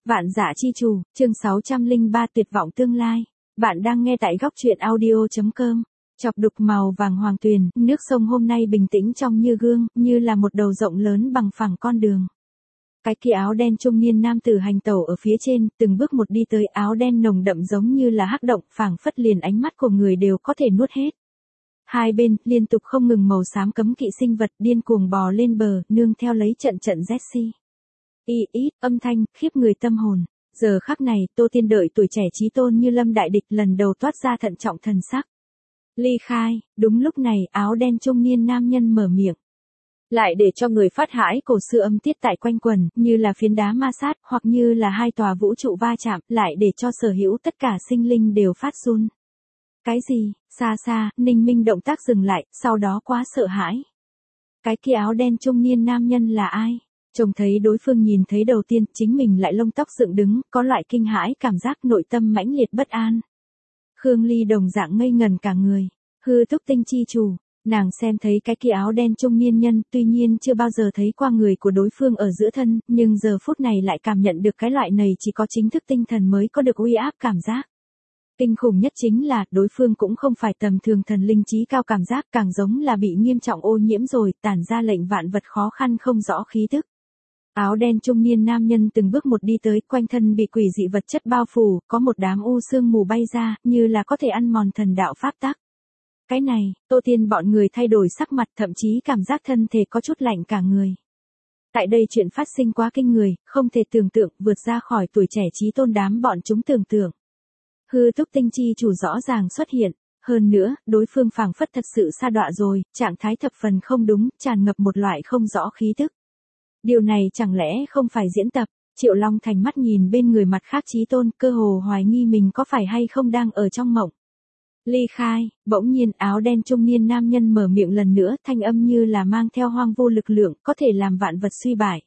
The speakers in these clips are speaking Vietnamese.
Vạn Dạ Chi Chủ, chương 603 tuyệt vọng tương lai. Bạn đang nghe tại góc truyện audio.com. Chọc đục màu vàng hoàng tuyền, nước sông hôm nay bình tĩnh trong như gương, như là một đầu rộng lớn bằng phẳng con đường. Cái kia áo đen trung niên nam tử hành tẩu ở phía trên, từng bước một đi tới, áo đen nồng đậm giống như là hắc động, phảng phất liền ánh mắt của người đều có thể nuốt hết. Hai bên, liên tục không ngừng màu xám cấm kỵ sinh vật điên cuồng bò lên bờ, nương theo lấy trận trận Jessie. Âm thanh, khiếp người tâm hồn. Giờ khắc này, Tô Tiên đợi tuổi trẻ chí tôn như lâm đại địch lần đầu toát ra thận trọng thần sắc. Ly khai, đúng lúc này, áo đen trung niên nam nhân mở miệng. Lại để cho người phát hãi cổ xưa âm tiết tại quanh quần, như là phiến đá ma sát, hoặc như là hai tòa vũ trụ va chạm, lại để cho sở hữu tất cả sinh linh đều phát run. Cái gì? Xa xa, Ninh Minh động tác dừng lại, sau đó quá sợ hãi. Cái kia áo đen trung niên nam nhân là ai? Trông thấy đối phương nhìn thấy đầu tiên, chính mình lại lông tóc dựng đứng, có loại kinh hãi cảm giác nội tâm mãnh liệt bất an. Khương Ly đồng dạng ngây ngần cả người. Hư Túc Tinh chi chủ, nàng xem thấy cái kia áo đen trung niên nhân, tuy nhiên chưa bao giờ thấy qua người của đối phương ở giữa thân, nhưng giờ phút này lại cảm nhận được cái loại này chỉ có chính thức tinh thần mới có được uy áp cảm giác. Kinh khủng nhất chính là, đối phương cũng không phải tầm thường thần linh trí cao cảm giác, càng giống là bị nghiêm trọng ô nhiễm rồi, tản ra lệnh vạn vật khó khăn không rõ khí tức. Áo đen trung niên nam nhân từng bước một đi tới, quanh thân bị quỷ dị vật chất bao phủ, có một đám u sương mù bay ra, như là có thể ăn mòn thần đạo pháp tắc. Cái này, Tô Tiên bọn người thay đổi sắc mặt, thậm chí cảm giác thân thể có chút lạnh cả người. Tại đây chuyện phát sinh quá kinh người, không thể tưởng tượng, vượt ra khỏi tuổi trẻ chí tôn đám bọn chúng tưởng tượng. Hư Túc Tinh chi chủ rõ ràng xuất hiện, hơn nữa, đối phương phảng phất thật sự sa đọa rồi, trạng thái thập phần không đúng, tràn ngập một loại không rõ khí tức. Điều này chẳng lẽ không phải diễn tập? Triệu Long Thành mắt nhìn bên người mặt khác chí tôn, cơ hồ hoài nghi mình có phải hay không đang ở trong mộng. Ly khai, bỗng nhiên áo đen trung niên nam nhân mở miệng lần nữa, thanh âm như là mang theo hoang vô lực lượng, có thể làm vạn vật suy bại.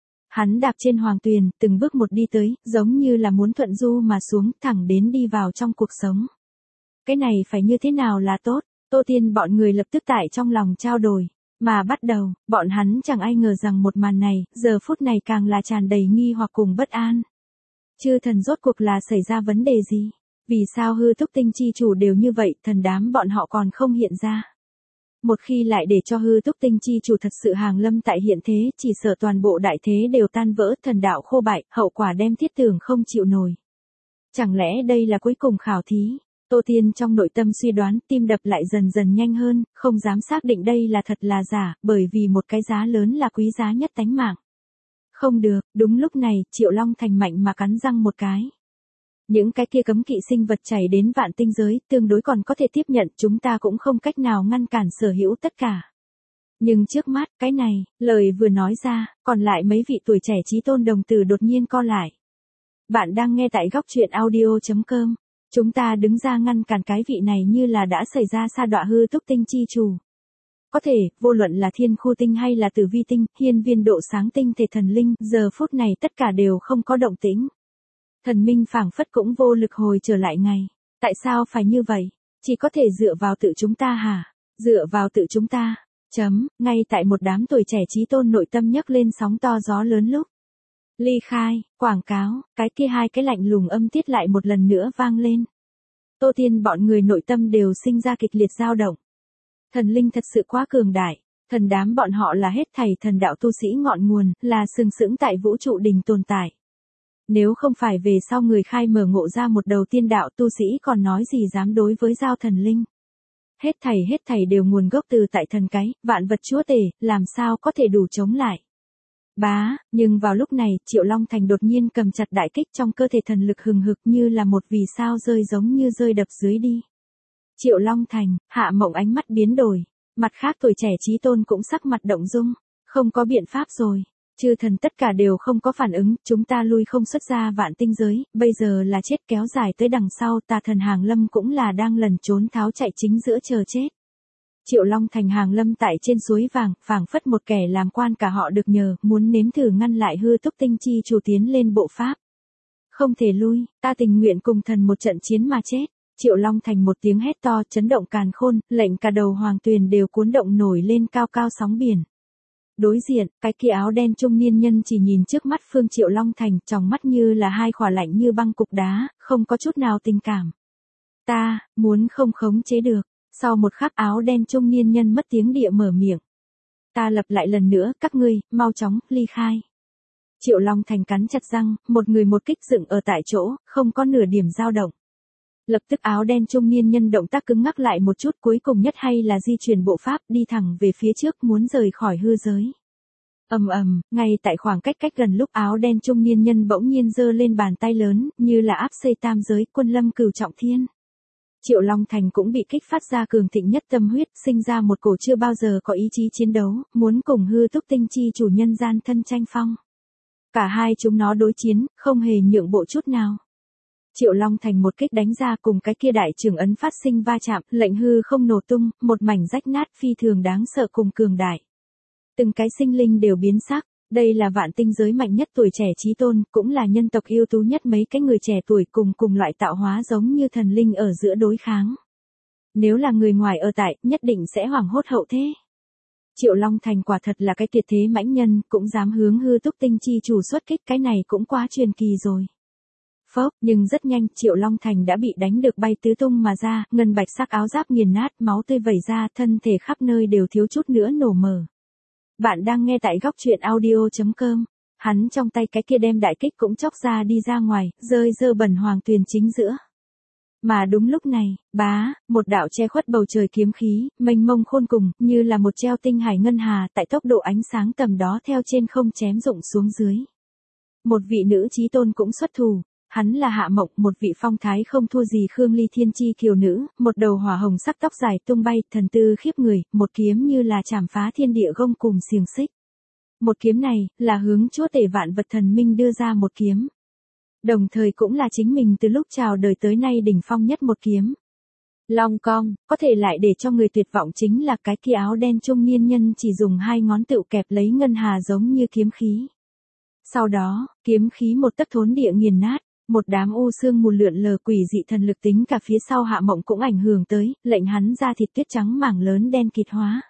Hắn đạp trên hoàng tuyền, từng bước một đi tới, giống như là muốn thuận du mà xuống, thẳng đến đi vào trong cuộc sống. Cái này phải như thế nào là tốt? Tô Tiên bọn người lập tức tại trong lòng trao đổi. Mà bắt đầu, bọn hắn chẳng ai ngờ rằng một màn này, giờ phút này càng là tràn đầy nghi hoặc cùng bất an. Chư thần rốt cuộc là xảy ra vấn đề gì? Vì sao Hư Túc Tinh chi chủ đều như vậy, thần đám bọn họ còn không hiện ra? Một khi lại để cho Hư Túc Tinh chi chủ thật sự hàng lâm tại hiện thế, chỉ sợ toàn bộ đại thế đều tan vỡ, thần đạo khô bại, hậu quả đem thiết tưởng không chịu nổi. Chẳng lẽ đây là cuối cùng khảo thí? Tô Tiên trong nội tâm suy đoán, tim đập lại dần dần nhanh hơn, không dám xác định đây là thật là giả, bởi vì một cái giá lớn là quý giá nhất tánh mạng. Không được, đúng lúc này, Triệu Long Thành mạnh mà cắn răng một cái. Những cái kia cấm kỵ sinh vật chảy đến vạn tinh giới, tương đối còn có thể tiếp nhận, chúng ta cũng không cách nào ngăn cản sở hữu tất cả. Nhưng trước mắt, cái này, lời vừa nói ra, còn lại mấy vị tuổi trẻ chí tôn đồng tử đột nhiên co lại. Bạn đang nghe tại góc truyện audio.com. Chúng ta đứng ra ngăn cản cái vị này như là đã xảy ra sa đọa Hư Túc Tinh chi chủ. Có thể, vô luận là thiên khu tinh hay là tử vi tinh, hiên viên độ sáng tinh thể thần linh, giờ phút này tất cả đều không có động tĩnh. Thần minh phảng phất cũng vô lực hồi trở lại ngày. Tại sao phải như vậy? Chỉ có thể dựa vào tự chúng ta hả? Dựa vào tự chúng ta. Ngay tại một đám tuổi trẻ chí tôn nội tâm nhấc lên sóng to gió lớn lúc. Ly khai, quảng cáo, cái kia hai cái lạnh lùng âm tiết lại một lần nữa vang lên. Tô Tiên bọn người nội tâm đều sinh ra kịch liệt dao động. Thần linh thật sự quá cường đại, thần đám bọn họ là hết thảy thần đạo tu sĩ ngọn nguồn, là sừng sững tại vũ trụ đình tồn tại. Nếu không phải về sau người khai mở ngộ ra một đầu tiên đạo tu sĩ còn nói gì dám đối với giao thần linh. Hết thảy đều nguồn gốc từ tại thần cái, vạn vật chúa tể, làm sao có thể đủ chống lại. Nhưng vào lúc này, Triệu Long Thành đột nhiên cầm chặt đại kích trong cơ thể thần lực hừng hực như là một vì sao rơi giống như rơi đập dưới đi. Triệu Long Thành, Hạ Mộng ánh mắt biến đổi, mặt khác tuổi trẻ chí tôn cũng sắc mặt động dung, không có biện pháp rồi. Chư thần tất cả đều không có phản ứng, chúng ta lui không xuất ra vạn tinh giới, bây giờ là chết kéo dài tới đằng sau, tà thần hàng lâm cũng là đang lẩn trốn tháo chạy chính giữa chờ chết. Triệu Long Thành hàng lâm tại trên suối vàng, phảng phất một kẻ làm quan cả họ được nhờ, muốn nếm thử ngăn lại Hư Túc Tinh chi chủ tiến lên bộ pháp. Không thể lui, ta tình nguyện cùng thần một trận chiến mà chết. Triệu Long Thành một tiếng hét to, chấn động càn khôn, lệnh cả đầu hoàng tuyền đều cuốn động nổi lên cao cao sóng biển. Đối diện, cái kia áo đen trung niên nhân chỉ nhìn trước mắt Phương Triệu Long Thành, tròng mắt như là hai khỏa lạnh như băng cục đá, không có chút nào tình cảm. Ta, muốn không khống chế được. Sau một khắc áo đen trung niên nhân mất tiếng địa mở miệng. Ta lặp lại lần nữa, các ngươi, mau chóng, ly khai. Triệu Long Thành cắn chặt răng, một người một kích dựng ở tại chỗ, không có nửa điểm dao động. Lập tức áo đen trung niên nhân động tác cứng ngắc lại một chút, cuối cùng nhất hay là di chuyển bộ pháp đi thẳng về phía trước muốn rời khỏi hư giới. Ngay tại khoảng cách gần lúc áo đen trung niên nhân bỗng nhiên giơ lên bàn tay lớn, như là áp xây tam giới, quân lâm cửu trọng thiên. Triệu Long Thành cũng bị kích phát ra cường thịnh nhất tâm huyết, sinh ra một cổ chưa bao giờ có ý chí chiến đấu, muốn cùng hư túc tinh chi chủ nhân gian thân tranh phong. Cả hai chúng nó đối chiến, không hề nhượng bộ chút nào. Triệu Long Thành một kích đánh ra cùng cái kia đại trường ấn phát sinh va chạm, lệnh hư không nổ tung, một mảnh rách nát phi thường đáng sợ cùng cường đại. Từng cái sinh linh đều biến sắc, đây là vạn tinh giới mạnh nhất tuổi trẻ chí tôn, cũng là nhân tộc ưu tú nhất mấy cái người trẻ tuổi cùng loại tạo hóa giống như thần linh ở giữa đối kháng. Nếu là người ngoài ở tại, nhất định sẽ hoảng hốt hậu thế. Triệu Long Thành quả thật là cái tuyệt thế mãnh nhân, cũng dám hướng hư túc tinh chi chủ xuất kích, cái này cũng quá truyền kỳ rồi. Phốc, nhưng rất nhanh, Triệu Long Thành đã bị đánh được bay tứ tung mà ra, ngân bạch sắc áo giáp nghiền nát, máu tươi vẩy ra, thân thể khắp nơi đều thiếu chút nữa nổ mở. Bạn đang nghe tại góc truyện audio.com. Hắn trong tay cái kia đem đại kích cũng chóc ra đi ra ngoài, rơi dơ bẩn hoàng tuyền chính giữa. Mà đúng lúc này, một đạo che khuất bầu trời kiếm khí, mênh mông khôn cùng, như là một treo tinh hải ngân hà, tại tốc độ ánh sáng tầm đó theo trên không chém rụng xuống dưới. Một vị nữ chí tôn cũng xuất thủ. Hắn là Hạ Mộng, một vị phong thái không thua gì Khương Ly Thiên Chi kiều nữ, một đầu hỏa hồng sắc tóc dài tung bay, thần tư khiếp người, một kiếm như là chảm phá thiên địa gông cùng xiềng xích. Một kiếm này, là hướng chúa tể vạn vật thần minh đưa ra một kiếm. Đồng thời cũng là chính mình từ lúc chào đời tới nay đỉnh phong nhất một kiếm. Long cong, có thể lại để cho người tuyệt vọng chính là cái kia áo đen trung niên nhân chỉ dùng hai ngón tựu kẹp lấy ngân hà giống như kiếm khí. Sau đó, kiếm khí một tấc thốn địa nghiền nát. Một đám u sương mù lượn lờ quỷ dị thần lực tính cả phía sau Hạ Mộng cũng ảnh hưởng tới, lệnh hắn ra thịt tuyết trắng mảng lớn đen kịt hóa.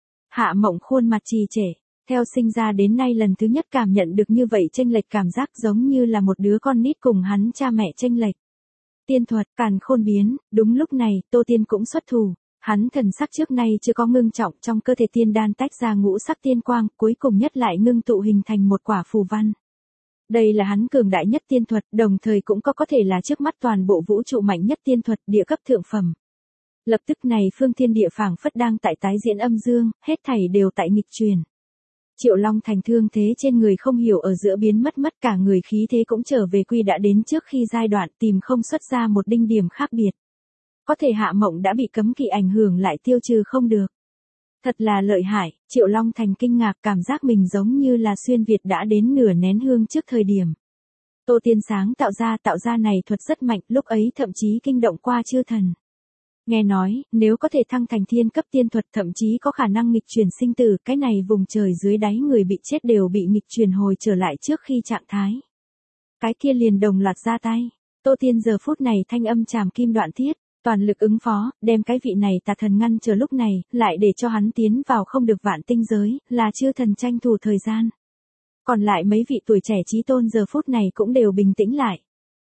Hạ Mộng khuôn mặt trì trệ, theo sinh ra đến nay lần thứ nhất cảm nhận được như vậy chênh lệch cảm giác giống như là một đứa con nít cùng hắn cha mẹ chênh lệch. Tiên thuật, càn khôn biến, đúng lúc này, Tô Tiên cũng xuất thủ, hắn thần sắc trước nay chưa có ngưng trọng trong cơ thể tiên đan tách ra ngũ sắc tiên quang, cuối cùng nhất lại ngưng tụ hình thành một quả phù văn. Đây là hắn cường đại nhất tiên thuật, đồng thời cũng có thể là trước mắt toàn bộ vũ trụ mạnh nhất tiên thuật, địa cấp thượng phẩm. Lập tức này phương thiên địa phảng phất đang tại tái diễn âm dương, hết thảy đều tại nghịch truyền. Triệu Long Thành thương thế trên người không hiểu ở giữa biến mất cả người khí thế cũng trở về quy đã đến trước khi giai đoạn tìm không xuất ra một đinh điểm khác biệt. Có thể Hạ Mộng đã bị cấm kỵ ảnh hưởng lại tiêu trừ không được. Thật là lợi hại, Triệu Long Thành kinh ngạc cảm giác mình giống như là xuyên Việt đã đến nửa nén hương trước thời điểm. Tô Tiên sáng tạo ra này thuật rất mạnh, lúc ấy thậm chí kinh động qua chư thần. Nghe nói, nếu có thể thăng thành thiên cấp tiên thuật thậm chí có khả năng nghịch chuyển sinh tử, cái này vùng trời dưới đáy người bị chết đều bị nghịch chuyển hồi trở lại trước khi trạng thái. Cái kia liền đồng loạt ra tay. Tô Tiên giờ phút này thanh âm trảm kim đoạn thiết. Toàn lực ứng phó, đem cái vị này tà thần ngăn chờ lúc này, lại để cho hắn tiến vào không được vạn tinh giới, là chư thần tranh thủ thời gian. Còn lại mấy vị tuổi trẻ chí tôn giờ phút này cũng đều bình tĩnh lại.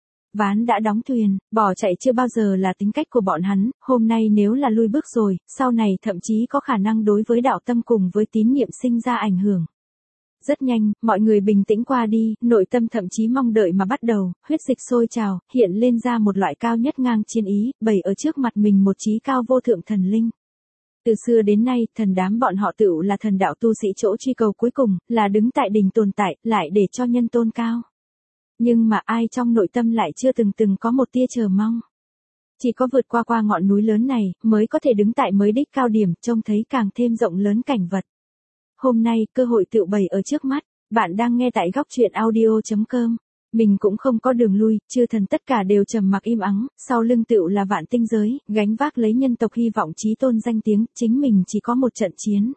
Ván đã đóng thuyền, bỏ chạy chưa bao giờ là tính cách của bọn hắn, hôm nay nếu là lui bước rồi, sau này thậm chí có khả năng đối với đạo tâm cùng với tín niệm sinh ra ảnh hưởng. Rất nhanh, mọi người bình tĩnh qua đi, nội tâm thậm chí mong đợi mà bắt đầu, huyết dịch sôi trào, hiện lên ra một loại cao nhất ngang chiến ý, bày ở trước mặt mình một chí cao vô thượng thần linh. Từ xưa đến nay, thần đám bọn họ tựu là thần đạo tu sĩ chỗ truy cầu cuối cùng, là đứng tại đỉnh tồn tại, lại để cho nhân tôn cao. Nhưng mà ai trong nội tâm lại chưa từng có một tia chờ mong. Chỉ có vượt qua ngọn núi lớn này, mới có thể đứng tại mới đích cao điểm, trông thấy càng thêm rộng lớn cảnh vật. Hôm nay, cơ hội tựu bày ở trước mắt, bạn đang nghe tại góc truyện audio.com. Mình cũng không có đường lui, chư thần tất cả đều trầm mặc im ắng, sau lưng tựu là vạn tinh giới, gánh vác lấy nhân tộc hy vọng chí tôn danh tiếng, chính mình chỉ có một trận chiến.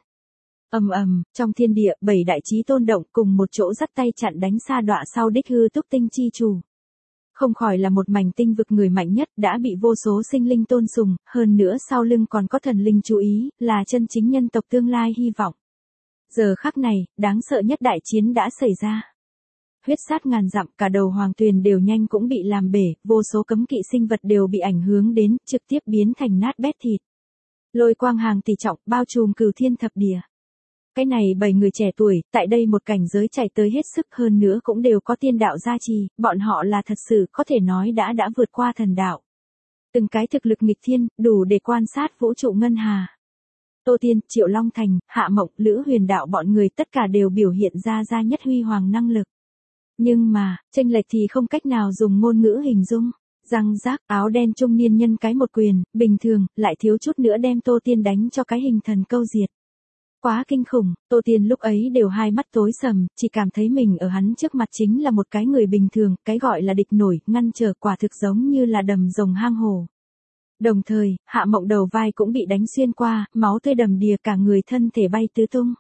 Trong thiên địa, 7 đại chí tôn động cùng một chỗ dắt tay chặn đánh sa đọa sau đích hư túc tinh chi chủ. Không khỏi là một mảnh tinh vực người mạnh nhất đã bị vô số sinh linh tôn sùng, hơn nữa sau lưng còn có thần linh chú ý, là chân chính nhân tộc tương lai hy vọng. Giờ khắc này, đáng sợ nhất đại chiến đã xảy ra. Huyết sát ngàn dặm, cả đầu Hoàng Tuyền đều nhanh cũng bị làm bể, vô số cấm kỵ sinh vật đều bị ảnh hưởng đến, trực tiếp biến thành nát bét thịt. Lôi quang hàng tỷ trọng, bao trùm cửu thiên thập địa. Cái này 7 người trẻ tuổi, tại đây một cảnh giới chạy tới hết sức, hơn nữa cũng đều có tiên đạo gia trì, bọn họ là thật sự có thể nói đã vượt qua thần đạo. Từng cái thực lực nghịch thiên, đủ để quan sát vũ trụ ngân hà. Tô Tiên, Triệu Long Thành, Hạ Mộng, Lữ Huyền Đạo bọn người tất cả đều biểu hiện ra nhất huy hoàng năng lực. Nhưng mà, chênh lệch thì không cách nào dùng ngôn ngữ hình dung. Răng rác, áo đen trung niên nhân cái một quyền, bình thường, lại thiếu chút nữa đem Tô Tiên đánh cho cái hình thần câu diệt. Quá kinh khủng, Tô Tiên lúc ấy đều hai mắt tối sầm, chỉ cảm thấy mình ở hắn trước mặt chính là một cái người bình thường, cái gọi là địch nổi, ngăn trở quả thực giống như là đầm rồng hang hổ. Đồng thời, Hạ Mộng đầu vai cũng bị đánh xuyên qua, máu tươi đầm đìa, cả người thân thể bay tứ tung.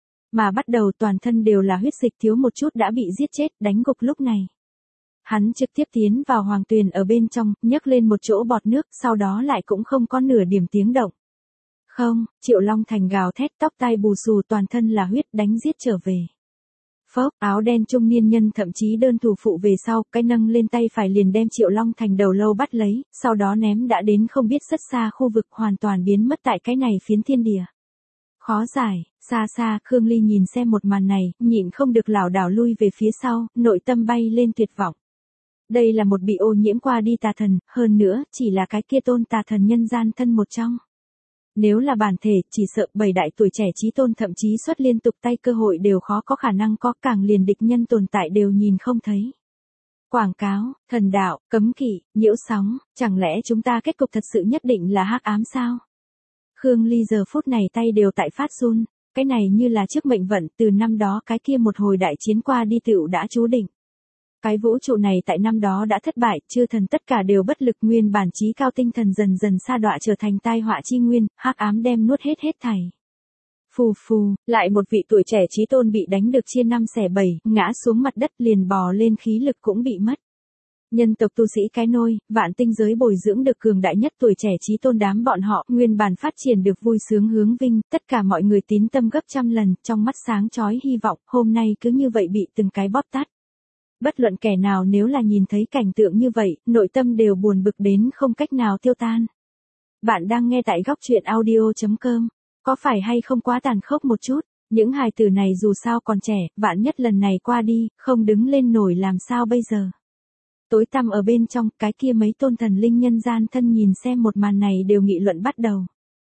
Mà bắt đầu toàn thân đều là huyết dịch, thiếu một chút đã bị giết chết, đánh gục lúc này. Hắn trực tiếp tiến vào Hoàng Tuyền ở bên trong, nhấc lên một chỗ bọt nước, sau đó lại cũng không có nửa điểm tiếng động. Không, Triệu Long Thành gào thét, tóc tai bù xù, toàn thân là huyết, đánh giết trở về. Phốc, áo đen trung niên nhân thậm chí đơn thủ phụ về sau, cái nâng lên tay phải liền đem Triệu Long Thành đầu lâu bắt lấy, sau đó ném đã đến không biết rất xa khu vực, hoàn toàn biến mất tại cái này phiến thiên địa. Khó giải, xa xa, Khương Ly nhìn xem một màn này, nhịn không được lảo đảo lui về phía sau, nội tâm bay lên tuyệt vọng. Đây là một bị ô nhiễm qua đi tà thần, hơn nữa, chỉ là cái kia tôn tà thần nhân gian thân một trong. Nếu là bản thể, chỉ sợ 7 đại tuổi trẻ chí tôn thậm chí xuất liên tục tay cơ hội đều khó có khả năng có, càng liền địch nhân tồn tại đều nhìn không thấy. Quảng cáo, thần đạo, cấm kỵ, nhiễu sóng, chẳng lẽ chúng ta kết cục thật sự nhất định là hắc ám sao? Khương Ly giờ phút này tay đều tại phát run, cái này như là trước mệnh vận, từ năm đó cái kia một hồi đại chiến qua đi tựu đã chú định. Cái vũ trụ này tại năm đó đã thất bại, chư thần tất cả đều bất lực, nguyên bản trí cao tinh thần dần dần sa đọa trở thành tai họa chi nguyên, hắc ám đem nuốt hết thảy. Phù phù, lại một vị tuổi trẻ chí tôn bị đánh được chia 5 xẻ 7, ngã xuống mặt đất, liền bò lên khí lực cũng bị mất. Nhân tộc tu sĩ cái nôi, vạn tinh giới bồi dưỡng được cường đại nhất tuổi trẻ chí tôn đám bọn họ, nguyên bản phát triển được vui sướng hướng vinh, tất cả mọi người tín tâm gấp trăm lần, trong mắt sáng chói hy vọng, hôm nay cứ như vậy bị từng cái bóp tát. Bất luận kẻ nào nếu là nhìn thấy cảnh tượng như vậy, nội tâm đều buồn bực đến không cách nào tiêu tan. Bạn đang nghe tại góc truyện audio.com, có phải hay không quá tàn khốc một chút, những hài tử này dù sao còn trẻ, vạn nhất lần này qua đi, không đứng lên nổi làm sao bây giờ. Tối tăm ở bên trong, cái kia mấy tôn thần linh nhân gian thân nhìn xem một màn này đều nghị luận bắt đầu.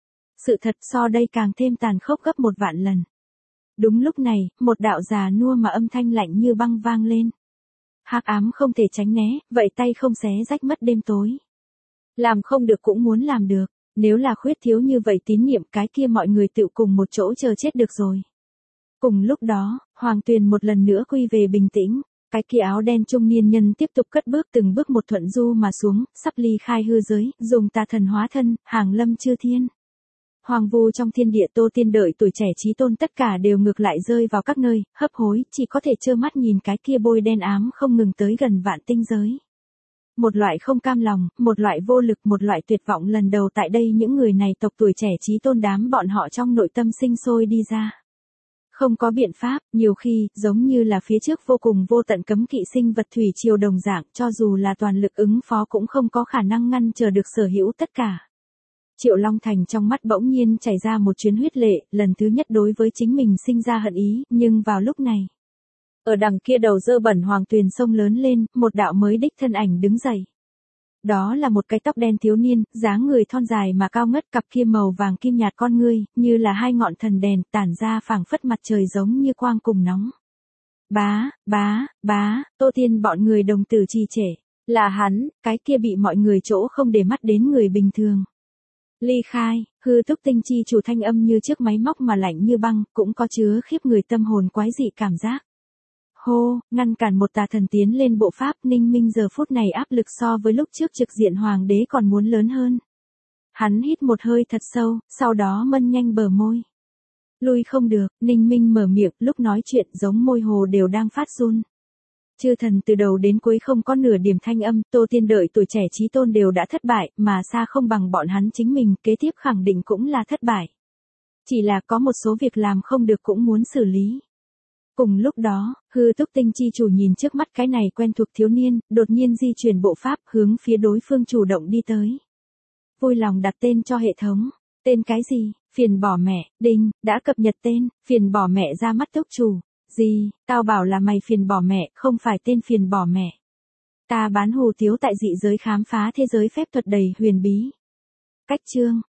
Sự thật so đây càng thêm tàn khốc gấp 1 vạn lần. Đúng lúc này, một đạo già nua mà âm thanh lạnh như băng vang lên. Hắc ám không thể tránh né, vậy tay không xé rách mất đêm tối. Làm không được cũng muốn làm được, nếu là khuyết thiếu như vậy tín nhiệm, cái kia mọi người tự cùng một chỗ chờ chết được rồi. Cùng lúc đó, Hoàng Tuyền một lần nữa quy về bình tĩnh, cái kia áo đen trung niên nhân tiếp tục cất bước từng bước một thuận du mà xuống, sắp ly khai hư giới, dùng tà thần hóa thân, hàng lâm chư thiên. Hoàng vu trong thiên địa, Tô Tiên đợi tuổi trẻ chí tôn tất cả đều ngược lại rơi vào các nơi, hấp hối, chỉ có thể trơ mắt nhìn cái kia bôi đen ám không ngừng tới gần vạn tinh giới. Một loại không cam lòng, một loại vô lực, một loại tuyệt vọng lần đầu tại đây những người này tộc tuổi trẻ chí tôn đám bọn họ trong nội tâm sinh sôi đi ra. Không có biện pháp, nhiều khi, giống như là phía trước vô cùng vô tận cấm kỵ sinh vật thủy triều đồng dạng, cho dù là toàn lực ứng phó cũng không có khả năng ngăn chờ được sở hữu tất cả. Triệu Long Thành trong mắt bỗng nhiên chảy ra một chuyến huyết lệ, lần thứ nhất đối với chính mình sinh ra hận ý, nhưng vào lúc này, ở đằng kia đầu dơ bẩn Hoàng Tuyền sông lớn lên, một đạo mới đích thân ảnh đứng dậy. Đó là một cái tóc đen thiếu niên, dáng người thon dài mà cao ngất, cặp kia màu vàng kim nhạt con ngươi, như là 2 ngọn thần đèn, tản ra phảng phất mặt trời giống như quang cùng nóng. Bá, Tô Tiên bọn người đồng tử trì trệ, là hắn, cái kia bị mọi người chỗ không để mắt đến người bình thường. Ly khai, hư túc tinh chi chủ thanh âm như chiếc máy móc mà lạnh như băng, cũng có chứa khiếp người tâm hồn quái dị cảm giác. Hô, ngăn cản một tà thần tiến lên bộ pháp, Ninh Minh giờ phút này áp lực so với lúc trước trực diện hoàng đế còn muốn lớn hơn. Hắn hít một hơi thật sâu, sau đó mân nhanh bờ môi. Lui không được, Ninh Minh mở miệng, lúc nói chuyện giống môi hồ đều đang phát run. Chư thần từ đầu đến cuối không có nửa điểm thanh âm, Tô Tiên đợi tuổi trẻ chí tôn đều đã thất bại, mà xa không bằng bọn hắn chính mình, kế tiếp khẳng định cũng là thất bại. Chỉ là có một số việc làm không được cũng muốn xử lý. Cùng lúc đó, Hư Túc Tinh chi chủ nhìn trước mắt cái này quen thuộc thiếu niên, đột nhiên di chuyển bộ pháp hướng phía đối phương chủ động đi tới. Vui lòng đặt tên cho hệ thống. Tên cái gì? Phiền bỏ mẹ. Đinh, đã cập nhật tên, phiền bỏ mẹ ra mắt túc chủ. Gì, tao bảo là mày phiền bỏ mẹ, không phải tên phiền bỏ mẹ. Ta bán hủ tiếu tại dị giới khám phá thế giới phép thuật đầy huyền bí. Cách chương.